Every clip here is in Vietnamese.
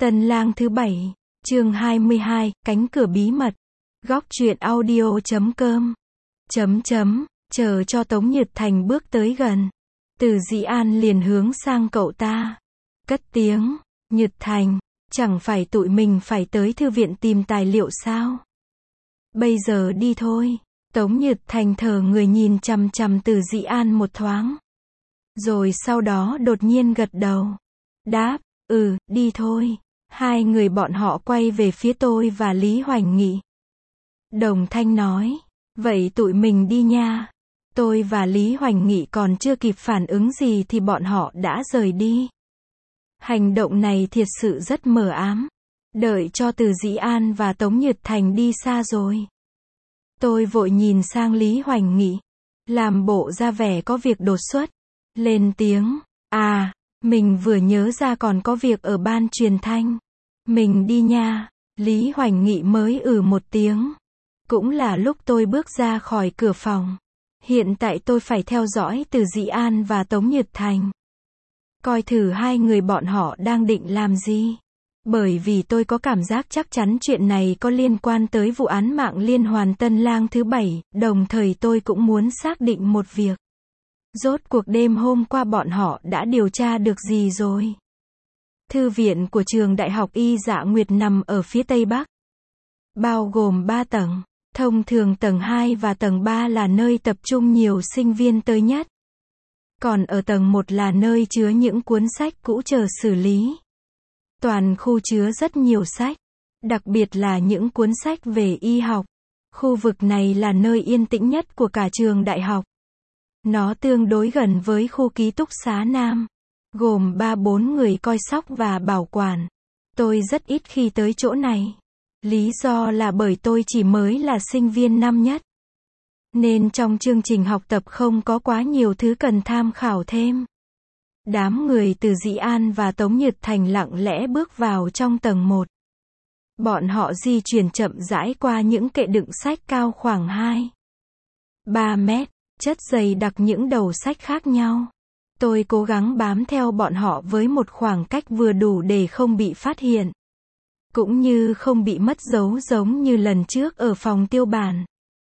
Tân lang thứ 7, chương 22, cánh cửa bí mật. Góc truyện audio.com. Chờ cho Tống Nhật Thành bước tới gần. Từ Dĩ An liền hướng sang cậu ta. Cất tiếng, Nhật Thành, chẳng phải tụi mình phải tới thư viện tìm tài liệu sao? Bây giờ đi thôi. Tống Nhật Thành thở người nhìn chằm chằm Từ Dĩ An một thoáng. Rồi sau đó đột nhiên gật đầu. Đáp, đi thôi. Hai người bọn họ quay về phía tôi và Lý Hoành Nghị. Đồng thanh nói, vậy tụi mình đi nha. Tôi và Lý Hoành Nghị còn chưa kịp phản ứng gì thì bọn họ đã rời đi. Hành động này thiệt sự rất mờ ám. Đợi cho Từ Dĩ An và Tống Nhật Thành đi xa rồi. Tôi vội nhìn sang Lý Hoành Nghị. Làm bộ ra vẻ có việc đột xuất. Lên tiếng, mình vừa nhớ ra còn có việc ở ban truyền thanh. Mình đi nha. Lý Hoành Nghị mới một tiếng. Cũng là lúc tôi bước ra khỏi cửa phòng. Hiện tại tôi phải theo dõi Từ Dĩ An và Tống Nhật Thành. Coi thử hai người bọn họ đang định làm gì. Bởi vì tôi có cảm giác chắc chắn chuyện này có liên quan tới vụ án mạng liên hoàn Tân lang thứ 7, đồng thời tôi cũng muốn xác định một việc. Rốt cuộc đêm hôm qua bọn họ đã điều tra được gì rồi? Thư viện của trường Đại học Y Dạ Nguyệt nằm ở phía Tây Bắc. Bao gồm 3 tầng. Thông thường tầng 2 và tầng 3 là nơi tập trung nhiều sinh viên tới nhất. Còn ở tầng 1 là nơi chứa những cuốn sách cũ chờ xử lý. Toàn khu chứa rất nhiều sách. Đặc biệt là những cuốn sách về y học. Khu vực này là nơi yên tĩnh nhất của cả trường đại học. Nó tương đối gần với khu ký túc xá Nam. Gồm 3-4 người coi sóc và bảo quản. Tôi rất ít khi tới chỗ này. Lý do là bởi tôi chỉ mới là sinh viên năm nhất. Nên trong chương trình học tập không có quá nhiều thứ cần tham khảo thêm. Đám người Từ Dĩ An và Tống Nhật Thành lặng lẽ bước vào trong tầng 1. Bọn họ di chuyển chậm rãi qua những kệ đựng sách cao khoảng 2-3 mét, chất dày đặc những đầu sách khác nhau. Tôi cố gắng bám theo bọn họ với một khoảng cách vừa đủ để không bị phát hiện. Cũng như không bị mất dấu giống như lần trước ở phòng tiêu bản.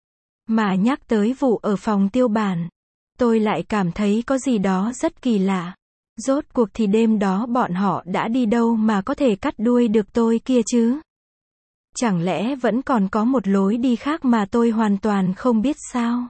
Mà nhắc tới vụ ở phòng tiêu bản, tôi lại cảm thấy có gì đó rất kỳ lạ. Rốt cuộc thì đêm đó bọn họ đã đi đâu mà có thể cắt đuôi được tôi kia chứ? Chẳng lẽ vẫn còn có một lối đi khác mà tôi hoàn toàn không biết sao?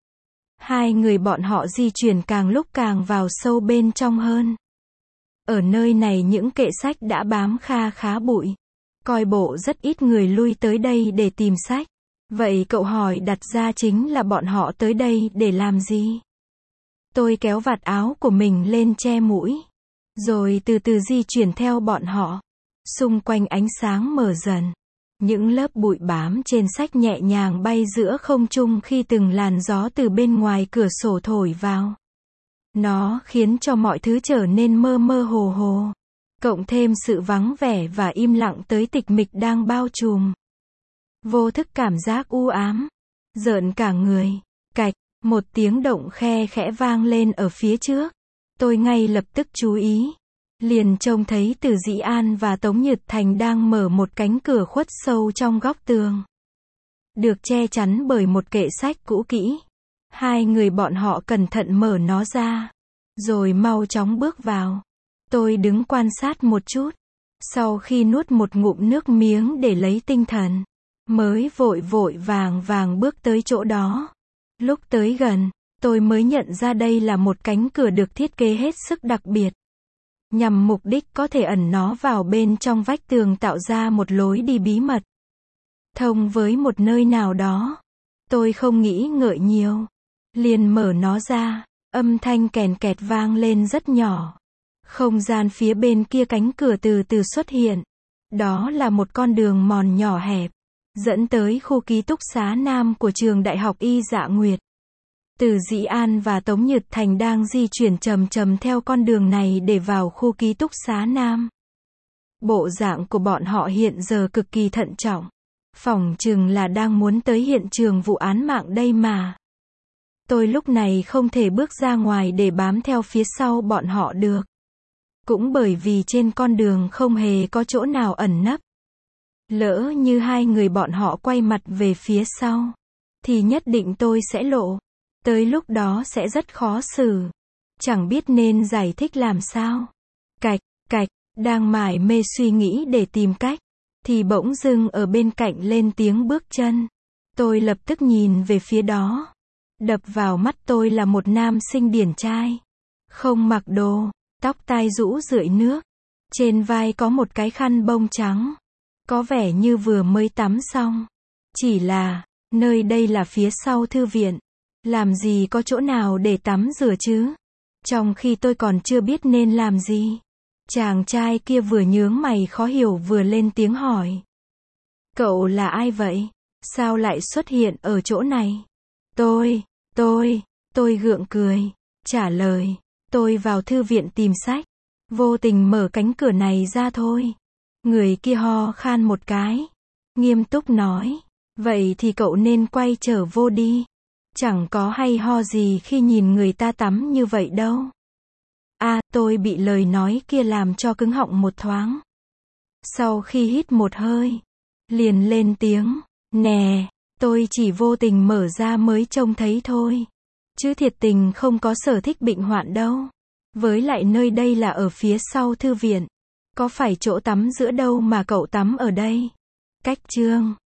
Hai người bọn họ di chuyển càng lúc càng vào sâu bên trong hơn. Ở nơi này những kệ sách đã bám khá bụi. Coi bộ rất ít người lui tới đây để tìm sách. Vậy cậu hỏi đặt ra chính là bọn họ tới đây để làm gì? Tôi kéo vạt áo của mình lên che mũi. Rồi từ từ di chuyển theo bọn họ. Xung quanh ánh sáng mờ dần. Những lớp bụi bám trên sách nhẹ nhàng bay giữa không trung khi từng làn gió từ bên ngoài cửa sổ thổi vào. Nó khiến cho mọi thứ trở nên mơ mơ hồ hồ. Cộng thêm sự vắng vẻ và im lặng tới tịch mịch đang bao trùm. Vô thức cảm giác u ám. Rợn cả người. Cạch, một tiếng động khe khẽ vang lên ở phía trước. Tôi ngay lập tức chú ý. Liền trông thấy Từ Dĩ An và Tống Nhật Thành đang mở một cánh cửa khuất sâu trong góc tường. Được che chắn bởi một kệ sách cũ kỹ. Hai người bọn họ cẩn thận mở nó ra. Rồi mau chóng bước vào. Tôi đứng quan sát một chút. Sau khi nuốt một ngụm nước miếng để lấy tinh thần. Mới vội vàng bước tới chỗ đó. Lúc tới gần, tôi mới nhận ra đây là một cánh cửa được thiết kế hết sức đặc biệt. Nhằm mục đích có thể ẩn nó vào bên trong vách tường tạo ra một lối đi bí mật. Thông với một nơi nào đó. Tôi không nghĩ ngợi nhiều. Liền mở nó ra, âm thanh kèn kẹt vang lên rất nhỏ. Không gian phía bên kia cánh cửa từ từ xuất hiện. Đó là một con đường mòn nhỏ hẹp. Dẫn tới khu ký túc xá Nam của trường Đại học Y Dạ Nguyệt. Từ Dĩ An và Tống Nhật Thành đang di chuyển chậm theo con đường này để vào khu ký túc xá Nam. Bộ dạng của bọn họ hiện giờ cực kỳ thận trọng. Phỏng chừng là đang muốn tới hiện trường vụ án mạng đây mà. Tôi lúc này không thể bước ra ngoài để bám theo phía sau bọn họ được. Cũng bởi vì trên con đường không hề có chỗ nào ẩn nấp. Lỡ như hai người bọn họ quay mặt về phía sau, thì nhất định tôi sẽ lộ. Tới lúc đó sẽ rất khó xử. Chẳng biết nên giải thích làm sao. Cạch, cạch, đang mải mê suy nghĩ để tìm cách, thì bỗng dưng ở bên cạnh lên tiếng bước chân. Tôi lập tức nhìn về phía đó. Đập vào mắt tôi là một nam sinh điển trai. Không mặc đồ, tóc tai rũ rượi nước. Trên vai có một cái khăn bông trắng. Có vẻ như vừa mới tắm xong. Chỉ là, nơi đây là phía sau thư viện. Làm gì có chỗ nào để tắm rửa chứ? Trong khi tôi còn chưa biết nên làm gì. Chàng trai kia vừa nhướng mày khó hiểu vừa lên tiếng hỏi. Cậu là ai vậy? Sao lại xuất hiện ở chỗ này? Tôi gượng cười. Trả lời. Tôi vào thư viện tìm sách. Vô tình mở cánh cửa này ra thôi. Người kia ho khan một cái. Nghiêm túc nói. Vậy thì cậu nên quay trở vô đi. Chẳng có hay ho gì khi nhìn người ta tắm như vậy đâu. Tôi bị lời nói kia làm cho cứng họng một thoáng. Sau khi hít một hơi, liền lên tiếng. Nè, tôi chỉ vô tình mở ra mới trông thấy thôi. Chứ thiệt tình không có sở thích bệnh hoạn đâu. Với lại nơi đây là ở phía sau thư viện. Có phải chỗ tắm giữa đâu mà cậu tắm ở đây? Cách chương